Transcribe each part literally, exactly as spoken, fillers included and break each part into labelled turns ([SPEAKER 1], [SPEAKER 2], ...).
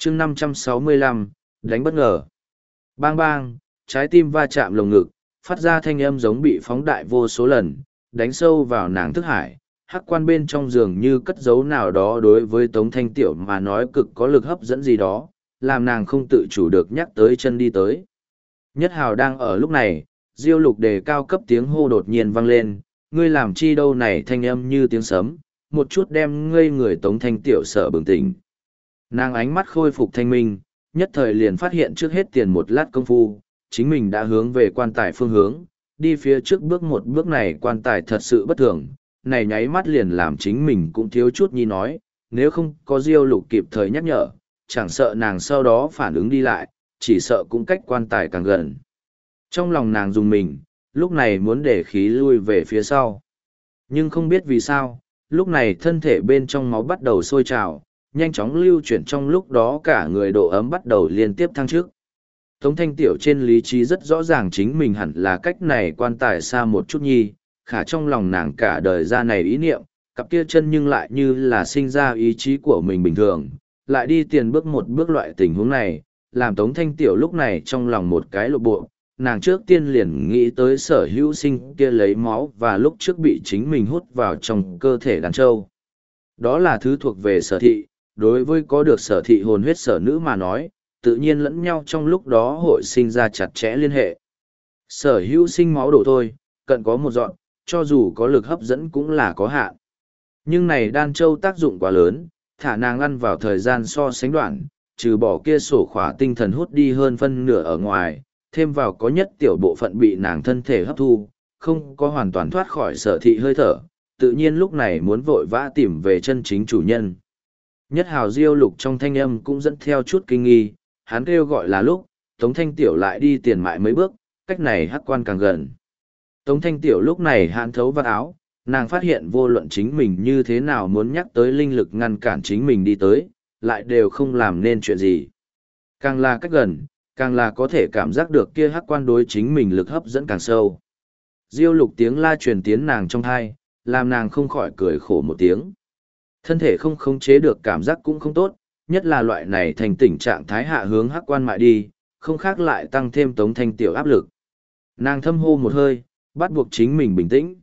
[SPEAKER 1] chương năm trăm sáu mươi lăm, đánh bất ngờ. Bang bang, trái tim va chạm lồng ngực, phát ra thanh âm giống bị phóng đại vô số lần, đánh sâu vào nàng thức hải. Hắc quan bên trong giường như cất giấu nào đó đối với Tống Thanh Tiểu mà nói cực có lực hấp dẫn gì đó, làm nàng không tự chủ được nhắc tới chân đi tới. Nhất Hào đang ở lúc này, Diêu Lục đề cao cấp tiếng hô đột nhiên vang lên, ngươi làm chi đâu này, thanh âm như tiếng sấm, một chút đem ngây người Tống Thanh Tiểu sợ bừng tỉnh. Nàng ánh mắt khôi phục thanh minh, nhất thời liền phát hiện trước hết tiền một lát công phu, chính mình đã hướng về quan tài phương hướng, đi phía trước bước một bước này quan tài thật sự bất thường, này nháy mắt liền làm chính mình cũng thiếu chút nhi nói, nếu không có Diêu Lục kịp thời nhắc nhở, chẳng sợ nàng sau đó phản ứng đi lại, chỉ sợ cũng cách quan tài càng gần. Trong lòng nàng dùng mình, lúc này muốn để khí lui về phía sau. Nhưng không biết vì sao, lúc này thân thể bên trong máu bắt đầu sôi trào, nhanh chóng lưu chuyển, trong lúc đó cả người độ ấm bắt đầu liên tiếp thăng trước. Tống Thanh Tiểu trên lý trí rất rõ ràng chính mình hẳn là cách này quan tài xa một chút nhi, khả trong lòng nàng cả đời ra này ý niệm, cặp kia chân nhưng lại như là sinh ra ý chí của mình bình thường, lại đi tiền bước một bước loại tình huống này, làm Tống Thanh Tiểu lúc này trong lòng một cái lộ bộ, nàng trước tiên liền nghĩ tới Sở Hữu Sinh kia lấy máu và lúc trước bị chính mình hút vào trong cơ thể đàn trâu. Đó là thứ thuộc về Sở thị, đối với có được Sở thị hồn huyết Sở nữ mà nói, tự nhiên lẫn nhau trong lúc đó hội sinh ra chặt chẽ liên hệ. Sở Hữu Sinh máu đổ thôi, cận có một dọn, cho dù có lực hấp dẫn cũng là có hạn. Nhưng này đan châu tác dụng quá lớn, thả nàng ăn vào thời gian so sánh đoạn, trừ bỏ kia sổ khỏa tinh thần hút đi hơn phân nửa ở ngoài, thêm vào có nhất tiểu bộ phận bị nàng thân thể hấp thu, không có hoàn toàn thoát khỏi Sở thị hơi thở, tự nhiên lúc này muốn vội vã tìm về chân chính chủ nhân. Nhất Hào Diêu Lục trong thanh âm cũng dẫn theo chút kinh nghi, hắn kêu gọi là lúc, Tống Thanh Tiểu lại đi tiền mại mấy bước, cách này hắc quan càng gần. Tống Thanh Tiểu lúc này hạn thấu vào áo, nàng phát hiện vô luận chính mình như thế nào muốn nhắc tới linh lực ngăn cản chính mình đi tới, lại đều không làm nên chuyện gì. Càng là cách gần, càng là có thể cảm giác được kia hắc quan đối chính mình lực hấp dẫn càng sâu. Diêu Lục tiếng la truyền tiến nàng trong thai, làm nàng không khỏi cười khổ một tiếng. Thân thể không khống chế được cảm giác cũng không tốt, nhất là loại này thành tình trạng thái hạ hướng hắc quan mại đi, không khác lại tăng thêm Tống Thanh Tiểu áp lực. Nàng thâm hô một hơi, bắt buộc chính mình bình tĩnh.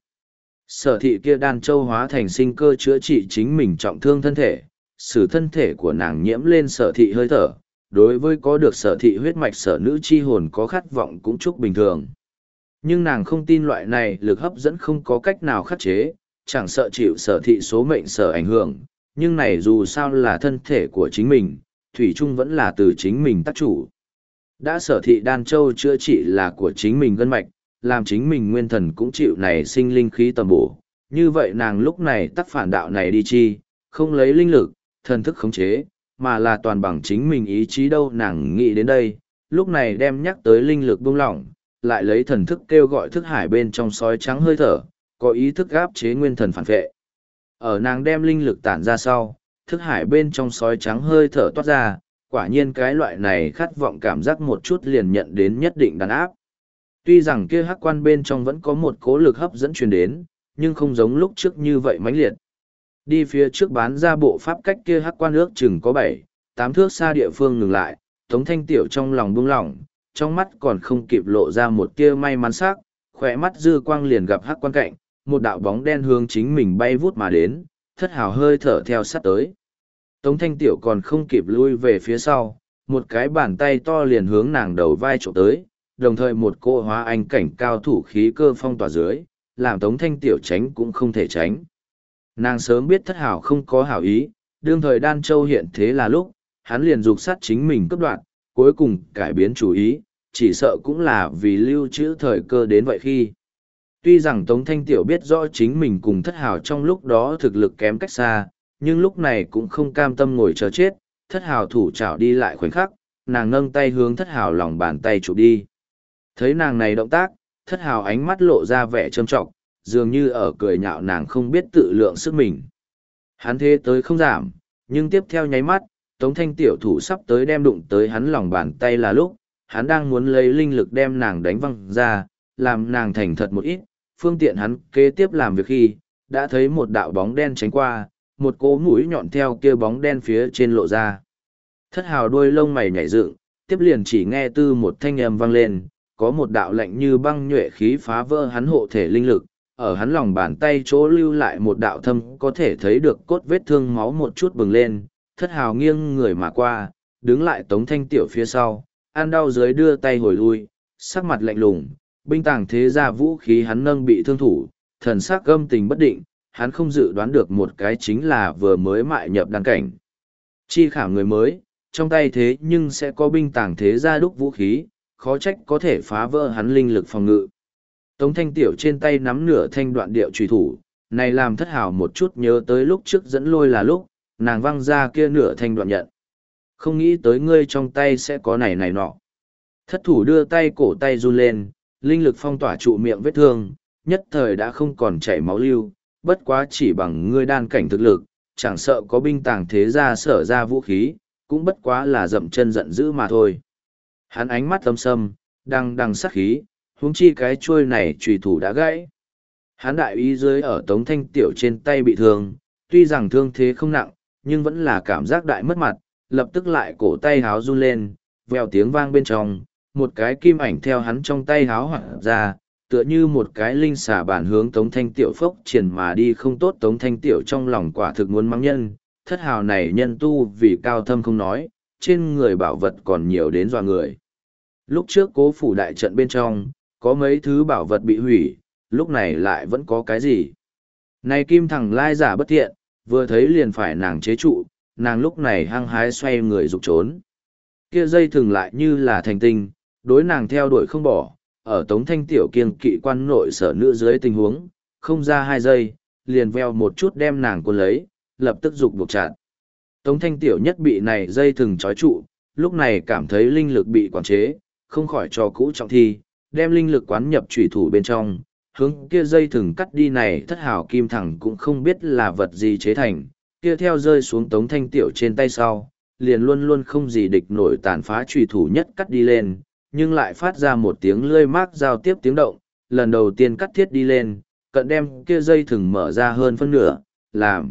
[SPEAKER 1] Sở thị kia đan châu hóa thành sinh cơ chữa trị chính mình trọng thương thân thể,使thân thể của nàng nhiễm lên Sở thị hơi thở, đối với có được Sở thị huyết mạch Sở nữ chi hồn có khát vọng cũng chúc bình thường. Nhưng nàng không tin loại này lực hấp dẫn không có cách nào khắc chế, chẳng sợ chịu Sở thị số mệnh Sở ảnh hưởng, nhưng này dù sao là thân thể của chính mình, thủy chung vẫn là từ chính mình tác chủ. Đã Sở thị đan châu chữa trị là của chính mình gân mạch, làm chính mình nguyên thần cũng chịu này sinh linh khí tầm bổ, như vậy nàng lúc này tắc phản đạo này đi chi, không lấy linh lực, thần thức khống chế, mà là toàn bằng chính mình ý chí đâu. Nàng nghĩ đến đây, lúc này đem nhắc tới linh lực buông lỏng, lại lấy thần thức kêu gọi thức hải bên trong sói trắng hơi thở, có ý thức gáp chế nguyên thần phản vệ. Ở nàng đem linh lực tản ra sau, thức hải bên trong sói trắng hơi thở toát ra, quả nhiên cái loại này khát vọng cảm giác một chút liền nhận đến nhất định đàn áp. Tuy rằng kia hắc quan bên trong vẫn có một cố lực hấp dẫn truyền đến, nhưng không giống lúc trước như vậy mãnh liệt. Đi phía trước bán ra bộ pháp cách kia hắc quan ước chừng có bảy, tám thước xa địa phương ngừng lại, Tống Thanh Tiểu trong lòng buông lỏng, trong mắt còn không kịp lộ ra một tia may mắn sắc, khỏe mắt dư quang liền gặp hắc quan cạnh, một đạo bóng đen hướng chính mình bay vút mà đến, Thất Hào hơi thở theo sát tới. Tống Thanh Tiểu còn không kịp lui về phía sau, một cái bàn tay to liền hướng nàng đầu vai trộm tới, đồng thời một cô hóa anh cảnh cao thủ khí cơ phong tỏa dưới, làm Tống Thanh Tiểu tránh cũng không thể tránh. Nàng sớm biết Thất Hào không có hảo ý, đương thời Đan Châu hiện thế là lúc, hắn liền dục sát chính mình cấp đoạn, cuối cùng cải biến chủ ý, chỉ sợ cũng là vì lưu trữ thời cơ đến vậy khi. Tuy rằng Tống Thanh Tiểu biết rõ chính mình cùng Thất Hào trong lúc đó thực lực kém cách xa, nhưng lúc này cũng không cam tâm ngồi chờ chết, Thất Hào thủ chảo đi lại khoảnh khắc, nàng nâng tay hướng Thất Hào lòng bàn tay chụp đi. Thấy nàng này động tác, Thất Hào ánh mắt lộ ra vẻ trâm trọng, dường như ở cười nhạo nàng không biết tự lượng sức mình. Hắn thế tới không giảm, nhưng tiếp theo nháy mắt, Tống Thanh Tiểu thủ sắp tới đem đụng tới hắn lòng bàn tay là lúc, hắn đang muốn lấy linh lực đem nàng đánh văng ra, làm nàng thành thật một ít, phương tiện hắn kế tiếp làm việc khi, đã thấy một đạo bóng đen tránh qua, một cỗ mũi nhọn theo kia bóng đen phía trên lộ ra. Thất hào đuôi lông mày nhảy dựng, tiếp liền chỉ nghe tư một thanh âm vang lên, có một đạo lạnh như băng nhuệ khí phá vỡ hắn hộ thể linh lực, ở hắn lòng bàn tay chỗ lưu lại một đạo thâm có thể thấy được cốt vết thương máu một chút bừng lên, thất hào nghiêng người mà qua, đứng lại Tống Thanh Tiểu phía sau, ăn đau dưới đưa tay hồi lui, sắc mặt lạnh lùng, binh tàng thế ra vũ khí hắn nâng bị thương thủ, thần sắc gâm tình bất định, hắn không dự đoán được một cái chính là vừa mới mại nhập đăng cảnh. Chi khảm người mới, trong tay thế nhưng sẽ có binh tàng thế ra đúc vũ khí, khó trách có thể phá vỡ hắn linh lực phòng ngự. Tống Thanh Tiểu trên tay nắm nửa thanh đoạn điệu trùy thủ, này làm thất hào một chút nhớ tới lúc trước dẫn lôi là lúc, nàng văng ra kia nửa thanh đoạn nhận. Không nghĩ tới ngươi trong tay sẽ có này này nọ. Thất thủ đưa tay cổ tay run lên, linh lực phong tỏa trụ miệng vết thương, nhất thời đã không còn chảy máu lưu, bất quá chỉ bằng ngươi đan cảnh thực lực, chẳng sợ có binh tàng thế ra sở ra vũ khí, cũng bất quá là dậm chân giận dữ mà thôi. Hắn ánh mắt âm sâm, đang đằng sát khí, huống chi cái chuôi này trùy thủ đã gãy. Hắn đại ý dưới ở Tống Thanh Tiểu trên tay bị thương, tuy rằng thương thế không nặng, nhưng vẫn là cảm giác đại mất mặt, lập tức lại cổ tay háo run lên, vèo tiếng vang bên trong, một cái kim ảnh theo hắn trong tay háo hoạt ra, tựa như một cái linh xà bản hướng Tống Thanh Tiểu phốc triển mà đi không tốt. Tống Thanh Tiểu trong lòng quả thực muốn mắng nhân, thất hào này nhân tu vì cao thâm không nói, trên người bảo vật còn nhiều đến dọa người. Lúc trước Cố phủ đại trận bên trong, có mấy thứ bảo vật bị hủy, lúc này lại vẫn có cái gì. Này kim thằng lai giả bất thiện, vừa thấy liền phải nàng chế trụ, nàng lúc này hăng hái xoay người rục trốn. Kia dây thừng lại như là thành tinh, đối nàng theo đuổi không bỏ, ở Tống Thanh Tiểu kiêng kỵ quan nội sở nữ dưới tình huống, không ra hai giây, liền veo một chút đem nàng cuốn lấy, lập tức rục buộc chặt. Tống Thanh Tiểu nhất bị này dây thừng trói trụ, lúc này cảm thấy linh lực bị quản chế, không khỏi cho cũ trọng thi, đem linh lực quán nhập chủy thủ bên trong, hướng kia dây thừng cắt đi. Này thất hào kim thẳng cũng không biết là vật gì chế thành, kia theo rơi xuống Tống Thanh Tiểu trên tay sau, liền luôn luôn không gì địch nổi tàn phá chủy thủ nhất cắt đi lên, nhưng lại phát ra một tiếng lươi mác giao tiếp tiếng động, lần đầu tiên cắt thiết đi lên, cận đem kia dây thừng mở ra hơn phân nửa, làm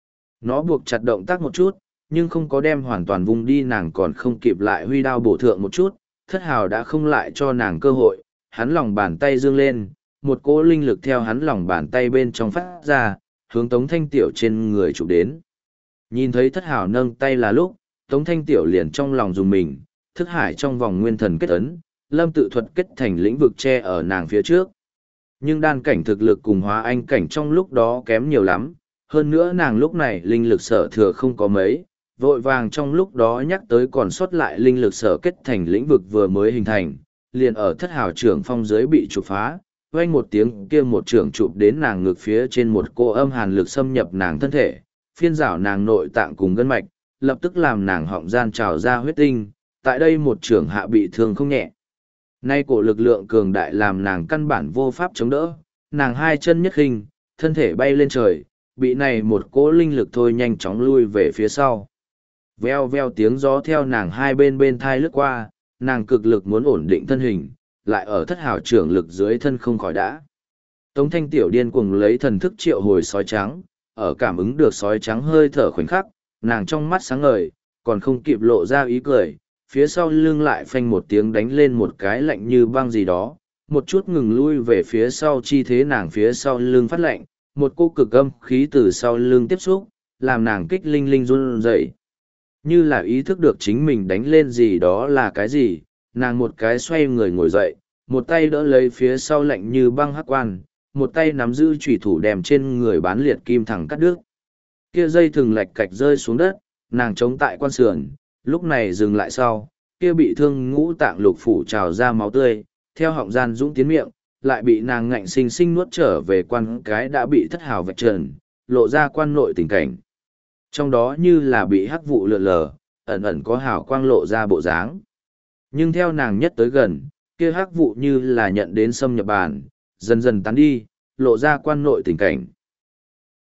[SPEAKER 1] nó buộc chặt động tác một chút, nhưng không có đem hoàn toàn vung đi. Nàng còn không kịp lại huy đao bổ thượng một chút, thất hào đã không lại cho nàng cơ hội, hắn lòng bàn tay dương lên, một cỗ linh lực theo hắn lòng bàn tay bên trong phát ra, hướng Tống Thanh Tiểu trên người chụp đến. Nhìn thấy thất hào nâng tay là lúc, Tống Thanh Tiểu liền trong lòng dùng mình, thức hải trong vòng nguyên thần kết ấn, lâm tự thuật kết thành lĩnh vực che ở nàng phía trước. Nhưng đan cảnh thực lực cùng hóa anh cảnh trong lúc đó kém nhiều lắm, hơn nữa nàng lúc này linh lực sở thừa không có mấy, vội vàng trong lúc đó nhắc tới còn sót lại linh lực sở kết thành lĩnh vực vừa mới hình thành, liền ở thất hào trưởng phong dưới bị chụp phá, vang một tiếng kia một trưởng chụp đến nàng ngực phía trên, một cô âm hàn lực xâm nhập nàng thân thể, phiên rảo nàng nội tạng cùng gân mạch, lập tức làm nàng họng gian trào ra huyết tinh, tại đây một trưởng hạ bị thương không nhẹ. Nay cổ lực lượng cường đại làm nàng căn bản vô pháp chống đỡ, nàng hai chân nhất hình, thân thể bay lên trời, bị này một cỗ linh lực thôi nhanh chóng lui về phía sau. Veo veo tiếng gió theo nàng hai bên bên thai lướt qua, nàng cực lực muốn ổn định thân hình, lại ở thất hào trưởng lực dưới thân không khỏi đã. Tống Thanh Tiểu điên cuồng lấy thần thức triệu hồi sói trắng, ở cảm ứng được sói trắng hơi thở khoảnh khắc, nàng trong mắt sáng ngời, còn không kịp lộ ra ý cười, phía sau lưng lại phanh một tiếng đánh lên một cái lạnh như băng gì đó, một chút ngừng lui về phía sau, chi thế nàng phía sau lưng phát lạnh, một cô cực âm khí từ sau lưng tiếp xúc, làm nàng kích linh linh run rẩy. Như là ý thức được chính mình đánh lên gì đó là cái gì, nàng một cái xoay người ngồi dậy, một tay đỡ lấy phía sau lạnh như băng hắc quan, một tay nắm giữ chủy thủ đem trên người bán liệt kim thẳng cắt đứt. Kia dây thừng lạch cạch rơi xuống đất, nàng chống tại quan sườn, lúc này dừng lại sau, kia bị thương ngũ tạng lục phủ trào ra máu tươi, theo họng gian dũng tiến miệng, lại bị nàng ngạnh sinh sinh nuốt trở về, quan cái đã bị thất hào vạch trần, lộ ra quan nội tình cảnh. Trong đó như là bị hắc vụ lượn lờ, ẩn ẩn có hào quang lộ ra bộ dáng. Nhưng theo nàng nhất tới gần, kia hắc vụ như là nhận đến xâm nhập bàn, dần dần tán đi, lộ ra quan nội tình cảnh. Trong đó như là bị hắc vụ lượn lờ, ẩn ẩn có hào quang lộ ra bộ dáng. Nhưng theo nàng nhất tới gần, kia hắc vụ như là nhận đến xâm nhập bàn, dần dần tán đi, lộ ra quan nội tình cảnh.